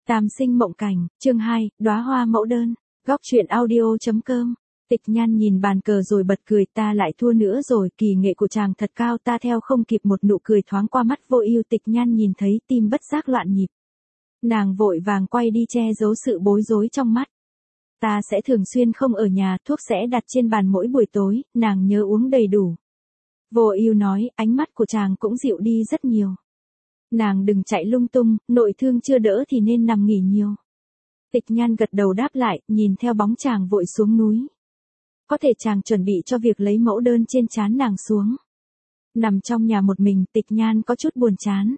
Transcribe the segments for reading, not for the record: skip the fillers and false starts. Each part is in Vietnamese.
Tam sinh mộng cảnh, chương 2, đóa hoa mẫu đơn, góc truyện audio.com. Tịch Nhan nhìn bàn cờ rồi bật cười, ta lại thua nữa rồi, kỳ nghệ của chàng thật cao, ta theo không kịp. Một nụ cười thoáng qua mắt Vô Ưu. Tịch Nhan nhìn thấy tim bất giác loạn nhịp. Nàng vội vàng quay đi che giấu sự bối rối trong mắt. Ta sẽ thường xuyên không ở nhà, thuốc sẽ đặt trên bàn mỗi buổi tối, nàng nhớ uống đầy đủ. Vô Ưu nói, ánh mắt của chàng cũng dịu đi rất nhiều. Nàng đừng chạy lung tung, nội thương chưa đỡ thì nên nằm nghỉ nhiều. Tịch Nhan gật đầu đáp lại, nhìn theo bóng chàng vội xuống núi. Có thể chàng chuẩn bị cho việc lấy mẫu đơn trên trán nàng xuống. Nằm trong nhà một mình, Tịch Nhan có chút buồn chán.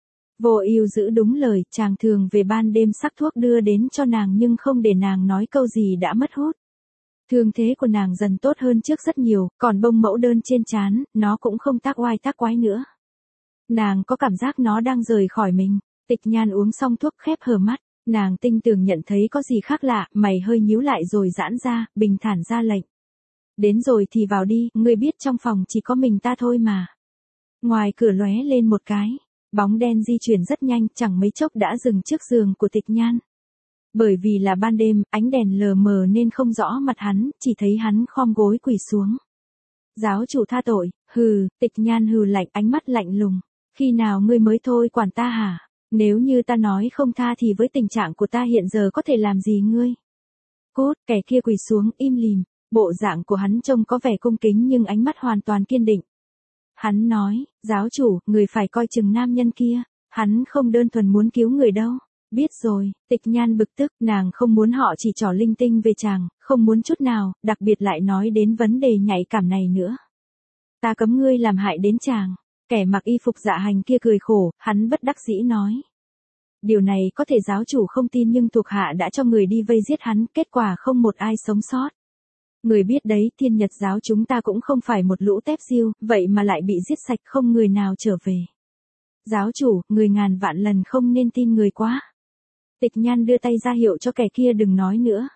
Vô Ưu giữ đúng lời, chàng thường về ban đêm sắc thuốc đưa đến cho nàng nhưng không để nàng nói câu gì đã mất hút. Thương thế của nàng dần tốt hơn trước rất nhiều, còn bông mẫu đơn trên trán, nó cũng không tác oai tác quái nữa. Nàng có cảm giác nó đang rời khỏi mình. Tịch Nhan uống xong thuốc khép hờ mắt, nàng tinh tường nhận thấy có gì khác lạ, mày hơi nhíu lại rồi giãn ra, bình thản ra lệnh. Đến rồi thì vào đi, ngươi biết trong phòng chỉ có mình ta thôi mà. Ngoài cửa lóe lên một cái, bóng đen di chuyển rất nhanh, chẳng mấy chốc đã dừng trước giường của Tịch Nhan. Bởi vì là ban đêm, ánh đèn lờ mờ nên không rõ mặt hắn, chỉ thấy hắn khom gối quỳ xuống. Giáo chủ tha tội, hừ. Tịch Nhan hừ lạnh, ánh mắt lạnh lùng. Khi nào ngươi mới thôi quản ta hả? Nếu như ta nói không tha thì với tình trạng của ta hiện giờ có thể làm gì ngươi? Cút. Kẻ kia quỳ xuống im lìm, bộ dạng của hắn trông có vẻ cung kính nhưng ánh mắt hoàn toàn kiên định. Hắn nói, giáo chủ, người phải coi chừng nam nhân kia, hắn không đơn thuần muốn cứu người đâu. Biết rồi. Tịch Nhan bực tức, nàng không muốn họ chỉ trỏ linh tinh về chàng, không muốn chút nào, đặc biệt lại nói đến vấn đề nhạy cảm này nữa. Ta cấm ngươi làm hại đến chàng. Kẻ mặc y phục dạ hành kia cười khổ, hắn bất đắc dĩ nói. Điều này có thể giáo chủ không tin nhưng thuộc hạ đã cho người đi vây giết hắn, kết quả không một ai sống sót. Người biết đấy, Thiên Nhật giáo chúng ta cũng không phải một lũ tép diêu, vậy mà lại bị giết sạch không người nào trở về. Giáo chủ, người ngàn vạn lần không nên tin người quá. Tịch Nhan đưa tay ra hiệu cho kẻ kia đừng nói nữa.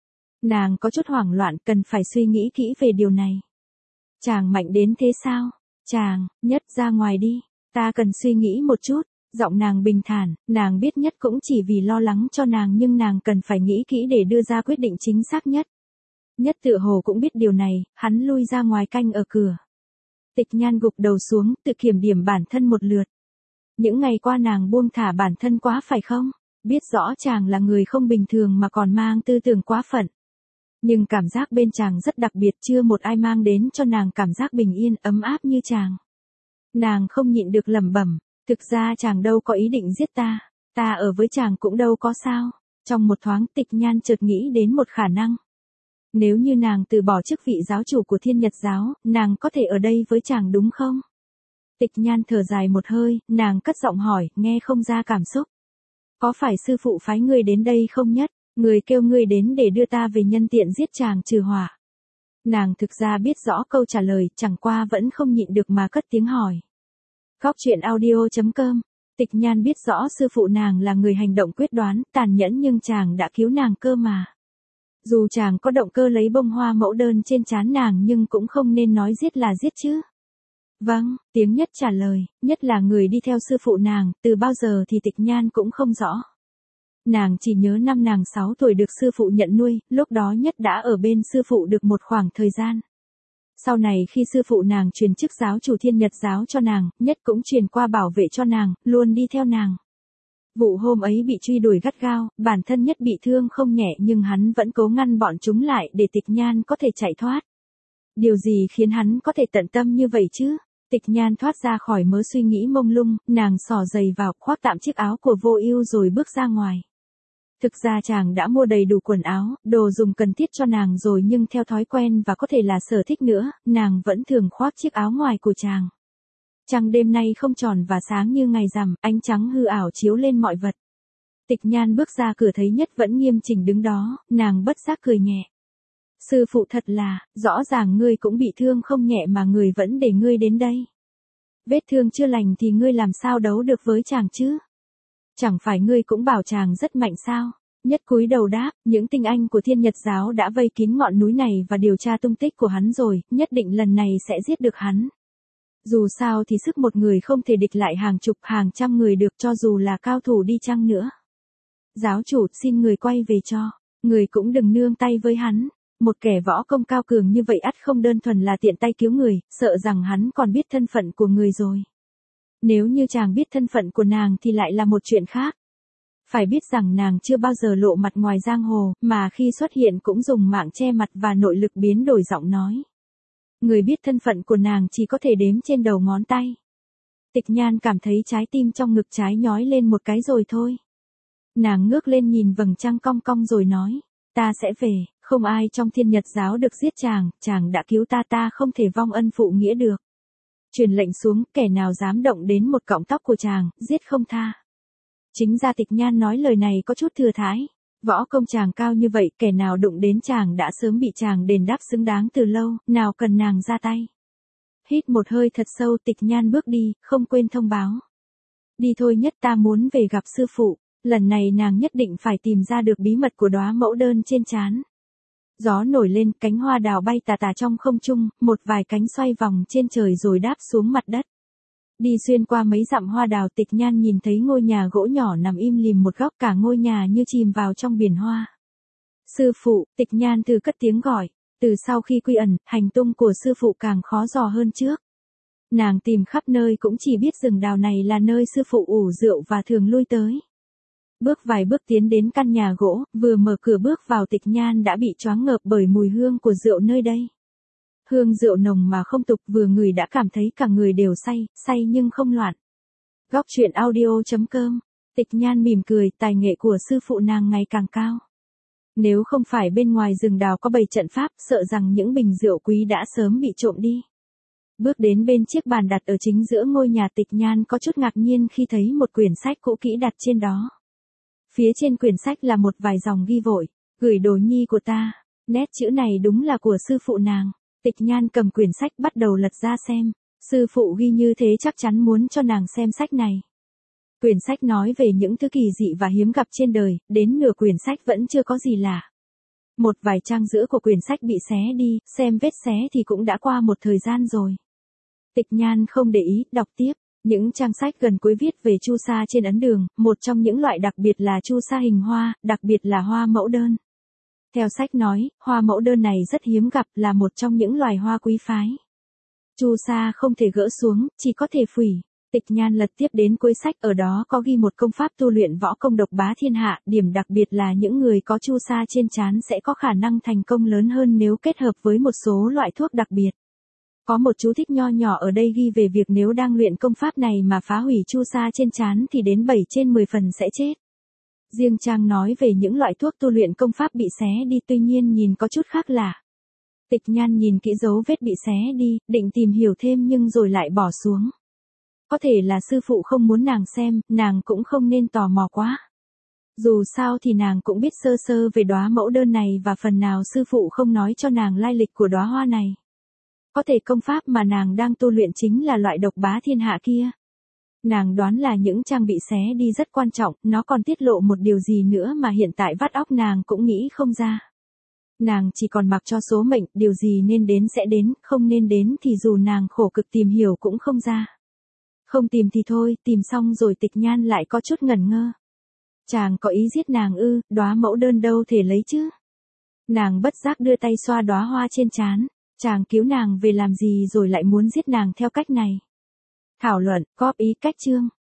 Nàng có chút hoảng loạn, cần phải suy nghĩ kỹ về điều này. Chàng mạnh đến thế sao? Chàng, Nhất ra ngoài đi, ta cần suy nghĩ một chút. Giọng nàng bình thản, nàng biết Nhất cũng chỉ vì lo lắng cho nàng nhưng nàng cần phải nghĩ kỹ để đưa ra quyết định chính xác nhất. Nhất tựa hồ cũng biết điều này, hắn lui ra ngoài canh ở cửa. Tịch Nhan gục đầu xuống, tự kiểm điểm bản thân một lượt. Những ngày qua nàng buông thả bản thân quá phải không? Biết rõ chàng là người không bình thường mà còn mang tư tưởng quá phận. Nhưng cảm giác bên chàng rất đặc biệt, chưa một ai mang đến cho nàng cảm giác bình yên, ấm áp như chàng. Nàng không nhịn được lẩm bẩm, thực ra chàng đâu có ý định giết ta, ta ở với chàng cũng đâu có sao. Trong một thoáng Tịch Nhan chợt nghĩ đến một khả năng. Nếu như nàng từ bỏ chức vị giáo chủ của Thiên Nhật giáo, nàng có thể ở đây với chàng đúng không? Tịch Nhan thở dài một hơi, nàng cất giọng hỏi, nghe không ra cảm xúc. Có phải sư phụ phái ngươi đến đây không Nhất? Người kêu ngươi đến để đưa ta về nhân tiện giết chàng trừ hỏa. Nàng thực ra biết rõ câu trả lời, chẳng qua vẫn không nhịn được mà cất tiếng hỏi. Góc truyện audio.com. Tịch Nhan biết rõ sư phụ nàng là người hành động quyết đoán, tàn nhẫn nhưng chàng đã cứu nàng cơ mà. Dù chàng có động cơ lấy bông hoa mẫu đơn trên trán nàng nhưng cũng không nên nói giết là giết chứ. Vâng, tiếng Nhất trả lời, Nhất là người đi theo sư phụ nàng, từ bao giờ thì Tịch Nhan cũng không rõ. Nàng chỉ nhớ năm nàng 6 tuổi được sư phụ nhận nuôi, lúc đó Nhất đã ở bên sư phụ được một khoảng thời gian. Sau này khi sư phụ nàng truyền chức giáo chủ Thiên Nhật giáo cho nàng, Nhất cũng truyền qua bảo vệ cho nàng, luôn đi theo nàng. Vụ hôm ấy bị truy đuổi gắt gao, bản thân Nhất bị thương không nhẹ nhưng hắn vẫn cố ngăn bọn chúng lại để Tịch Nhan có thể chạy thoát. Điều gì khiến hắn có thể tận tâm như vậy chứ? Tịch Nhan thoát ra khỏi mớ suy nghĩ mông lung, nàng xỏ giày vào, khoác tạm chiếc áo của Vô Ưu rồi bước ra ngoài. Thực ra chàng đã mua đầy đủ quần áo, đồ dùng cần thiết cho nàng rồi nhưng theo thói quen và có thể là sở thích nữa, nàng vẫn thường khoác chiếc áo ngoài của chàng. Trăng đêm nay không tròn và sáng như ngày rằm, ánh trắng hư ảo chiếu lên mọi vật. Tịch Nhan bước ra cửa thấy Nhất vẫn nghiêm chỉnh đứng đó, nàng bất giác cười nhẹ. Sư phụ thật là, rõ ràng ngươi cũng bị thương không nhẹ mà người vẫn để ngươi đến đây. Vết thương chưa lành thì ngươi làm sao đấu được với chàng chứ? Chẳng phải ngươi cũng bảo chàng rất mạnh sao? Nhất cúi đầu đáp, những tinh anh của Thiên Nhật giáo đã vây kín ngọn núi này và điều tra tung tích của hắn rồi, nhất định lần này sẽ giết được hắn. Dù sao thì sức một người không thể địch lại hàng chục hàng trăm người được cho dù là cao thủ đi chăng nữa. Giáo chủ, xin người quay về cho. Người cũng đừng nương tay với hắn. Một kẻ võ công cao cường như vậy ắt không đơn thuần là tiện tay cứu người, sợ rằng hắn còn biết thân phận của người rồi. Nếu như chàng biết thân phận của nàng thì lại là một chuyện khác. Phải biết rằng nàng chưa bao giờ lộ mặt ngoài giang hồ, mà khi xuất hiện cũng dùng mạng che mặt và nội lực biến đổi giọng nói. Người biết thân phận của nàng chỉ có thể đếm trên đầu ngón tay. Tịch Nhan cảm thấy trái tim trong ngực trái nhói lên một cái rồi thôi. Nàng ngước lên nhìn vầng trăng cong cong rồi nói, ta sẽ về, không ai trong Thiên Nhật giáo được giết chàng đã cứu ta không thể vong ân phụ nghĩa được. Truyền lệnh xuống, kẻ nào dám động đến một cọng tóc của chàng, giết không tha. Chính ra Tịch Nhan nói lời này có chút thừa thãi. Võ công chàng cao như vậy, kẻ nào đụng đến chàng đã sớm bị chàng đền đáp xứng đáng từ lâu, nào cần nàng ra tay. Hít một hơi thật sâu, Tịch Nhan bước đi, không quên thông báo. Đi thôi, nhất ta muốn về gặp sư phụ. Lần này nàng nhất định phải tìm ra được bí mật của đóa mẫu đơn trên trán. Gió nổi lên, cánh hoa đào bay tà tà trong không trung, một vài cánh xoay vòng trên trời rồi đáp xuống mặt đất. Đi xuyên qua mấy dặm hoa đào, Tịch Nhan nhìn thấy ngôi nhà gỗ nhỏ nằm im lìm một góc, cả ngôi nhà như chìm vào trong biển hoa. Sư phụ, Tịch Nhan từ cất tiếng gọi. Từ sau khi quy ẩn, hành tung của sư phụ càng khó dò hơn trước. Nàng tìm khắp nơi cũng chỉ biết rừng đào này là nơi sư phụ ủ rượu và thường lui tới. Bước vài bước tiến đến căn nhà gỗ, vừa mở cửa bước vào, Tịch Nhan đã bị choáng ngợp bởi mùi hương của rượu nơi đây. Hương rượu nồng mà không tục, vừa ngửi đã cảm thấy cả người đều say nhưng không loạn. Góc truyện audio.com. Tịch Nhan mỉm cười, tài nghệ của sư phụ nàng ngày càng cao. Nếu không phải bên ngoài rừng đào có bày trận pháp, sợ rằng những bình rượu quý đã sớm bị trộm đi. Bước đến bên chiếc bàn đặt ở chính giữa ngôi nhà, Tịch Nhan có chút ngạc nhiên khi thấy một quyển sách cũ kỹ đặt trên đó. Phía trên quyển sách là một vài dòng ghi vội, gửi đồ nhi của ta. Nét chữ này đúng là của sư phụ nàng. Tịch Nhan cầm quyển sách bắt đầu lật ra xem. Sư phụ ghi như thế chắc chắn muốn cho nàng xem sách này. Quyển sách nói về những thứ kỳ dị và hiếm gặp trên đời, đến nửa quyển sách vẫn chưa có gì lạ. Một vài trang giữa của quyển sách bị xé đi, xem vết xé thì cũng đã qua một thời gian rồi. Tịch Nhan không để ý, đọc tiếp. Những trang sách gần cuối viết về chu sa trên ấn đường, một trong những loại đặc biệt là chu sa hình hoa, đặc biệt là hoa mẫu đơn. Theo sách nói, hoa mẫu đơn này rất hiếm gặp, là một trong những loài hoa quý phái. Chu sa không thể gỡ xuống, chỉ có thể phủi. Tịch Nhan lật tiếp đến cuối sách, ở đó có ghi một công pháp tu luyện võ công độc bá thiên hạ, điểm đặc biệt là những người có chu sa trên trán sẽ có khả năng thành công lớn hơn nếu kết hợp với một số loại thuốc đặc biệt. Có một chú thích nho nhỏ ở đây ghi về việc nếu đang luyện công pháp này mà phá hủy chu sa trên trán thì đến 7 trên 10 phần sẽ chết. Riêng trang nói về những loại thuốc tu luyện công pháp bị xé đi, tuy nhiên nhìn có chút khác lạ. Tịch Nhan nhìn kỹ dấu vết bị xé đi, định tìm hiểu thêm nhưng rồi lại bỏ xuống. Có thể là sư phụ không muốn nàng xem, nàng cũng không nên tò mò quá. Dù sao thì nàng cũng biết sơ sơ về đóa mẫu đơn này và phần nào sư phụ không nói cho nàng lai lịch của đóa hoa này. Có thể công pháp mà nàng đang tu luyện chính là loại độc bá thiên hạ kia. Nàng đoán là những trang bị xé đi rất quan trọng, nó còn tiết lộ một điều gì nữa mà hiện tại vắt óc nàng cũng nghĩ không ra. Nàng chỉ còn mặc cho số mệnh, điều gì nên đến sẽ đến, không nên đến thì dù nàng khổ cực tìm hiểu cũng không ra. Không tìm thì thôi, tìm xong rồi Tịch Nhan lại có chút ngẩn ngơ. Chàng có ý giết nàng ư, đóa mẫu đơn đâu thể lấy chứ. Nàng bất giác đưa tay xoa đóa hoa trên trán. Chàng cứu nàng về làm gì rồi lại muốn giết nàng theo cách này. Thảo luận, góp ý cách chương.